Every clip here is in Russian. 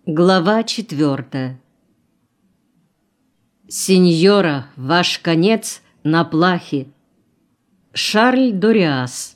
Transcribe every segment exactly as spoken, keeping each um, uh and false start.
Глава четвертая. «Синьора, ваш конец на плахе». Шарль Дориас.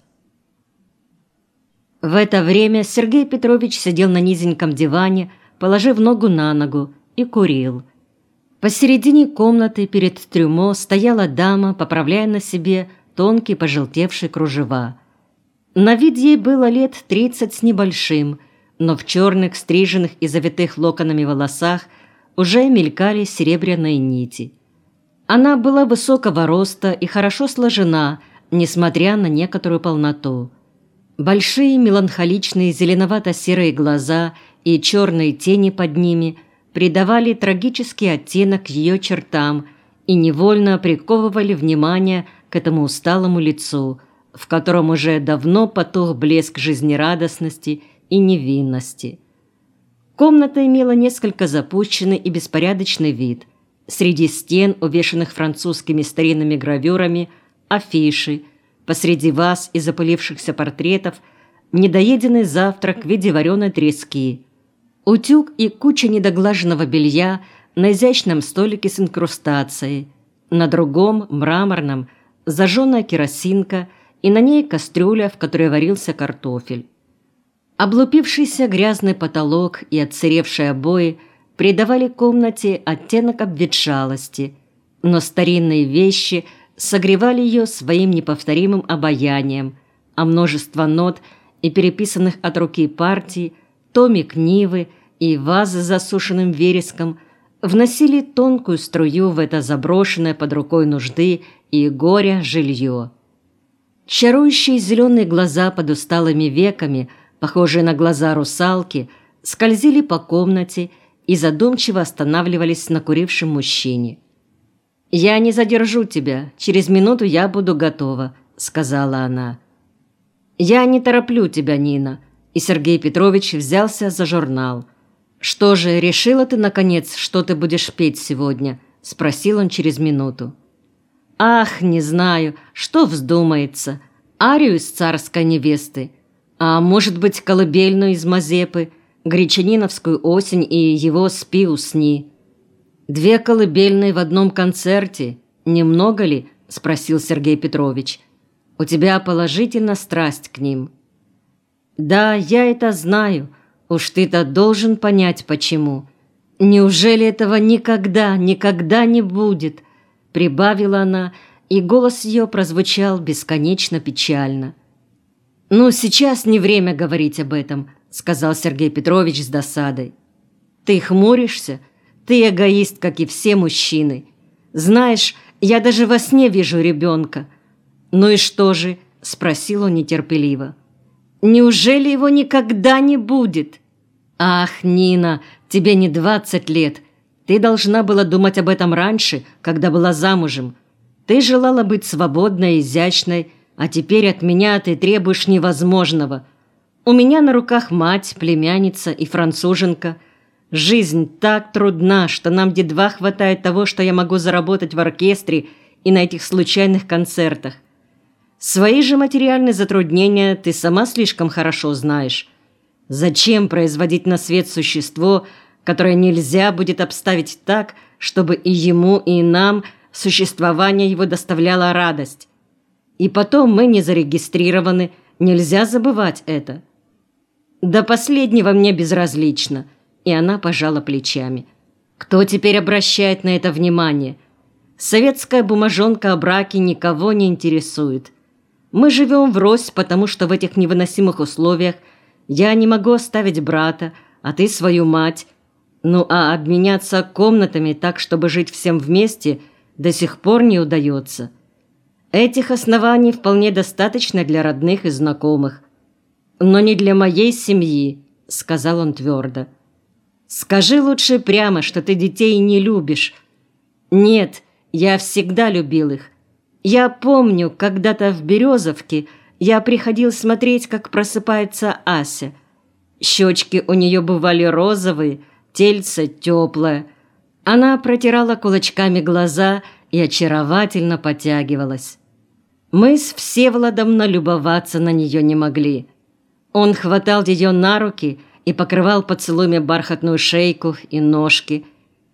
В это время Сергей Петрович сидел на низеньком диване, положив ногу на ногу, и курил. Посередине комнаты перед трюмо стояла дама, поправляя на себе тонкие пожелтевшие кружева. На вид ей было лет тридцать с небольшим, но в черных, стриженных и завитых локонами волосах уже мелькали серебряные нити. Она была высокого роста и хорошо сложена, несмотря на некоторую полноту. Большие меланхоличные зеленовато-серые глаза и черные тени под ними придавали трагический оттенок ее чертам и невольно приковывали внимание к этому усталому лицу, в котором уже давно потух блеск жизнерадостности и невинности. Комната имела несколько запущенный и беспорядочный вид. Среди стен, увешанных французскими старинными гравюрами, афиши, посреди ваз и запылившихся портретов недоеденный завтрак в виде вареной трески, утюг и куча недоглаженного белья на изящном столике с инкрустацией, на другом, мраморном, зажженная керосинка и на ней кастрюля, в которой варился картофель. Облупившийся грязный потолок и отсыревшие обои придавали комнате оттенок обветшалости, но старинные вещи согревали ее своим неповторимым обаянием, а множество нот и переписанных от руки партий, томик Нивы и вазы с засушенным вереском вносили тонкую струю в это заброшенное под рукой нужды и горя жилье. Чарующие зеленые глаза под усталыми веками, похожие на глаза русалки, скользили по комнате и задумчиво останавливались на курившем мужчине. «Я не задержу тебя, через минуту я буду готова», — сказала она. «Я не тороплю тебя, Нина», и Сергей Петрович взялся за журнал. «Что же, решила ты, наконец, что ты будешь петь сегодня?» — спросил он через минуту. «Ах, не знаю, что вздумается. Арию из «Царской невесты». А может быть, колыбельную из Мазепы, Гречаниновскую осень и его «Спи, усни». «Две колыбельные в одном концерте. Немного ли?» – спросил Сергей Петрович. «У тебя положительно страсть к ним». «Да, я это знаю. Уж ты-то должен понять, почему. Неужели этого никогда, никогда не будет?» – прибавила она, и голос ее прозвучал бесконечно печально. «Ну, сейчас не время говорить об этом», — сказал Сергей Петрович с досадой. «Ты хмуришься? Ты эгоист, как и все мужчины. Знаешь, я даже во сне вижу ребенка». «Ну и что же?» — спросил он нетерпеливо. «Неужели его никогда не будет?» «Ах, Нина, тебе не двадцать лет. Ты должна была думать об этом раньше, когда была замужем. Ты желала быть свободной, изящной, а теперь от меня ты требуешь невозможного. У меня на руках мать, племянница и француженка. Жизнь так трудна, что нам едва хватает того, что я могу заработать в оркестре и на этих случайных концертах. Свои же материальные затруднения ты сама слишком хорошо знаешь. Зачем производить на свет существо, которое нельзя будет обставить так, чтобы и ему, и нам существование его доставляло радость? И потом мы не зарегистрированы, нельзя забывать это. До последнего мне безразлично». И она пожала плечами. «Кто теперь обращает на это внимание? Советская бумажонка о браке никого не интересует. Мы живем врозь, потому что в этих невыносимых условиях я не могу оставить брата, а ты свою мать. Ну а обменяться комнатами так, чтобы жить всем вместе, до сих пор не удается. Этих оснований вполне достаточно для родных и знакомых. Но не для моей семьи», — сказал он твердо. «Скажи лучше прямо, что ты детей не любишь». «Нет, я всегда любил их. Я помню, когда-то в Березовке я приходил смотреть, как просыпается Ася. Щечки у нее бывали розовые, тельце теплое. Она протирала кулачками глаза и очаровательно потягивалась. Мы с Всеволодом налюбоваться на нее не могли. Он хватал ее на руки и покрывал поцелуями бархатную шейку и ножки,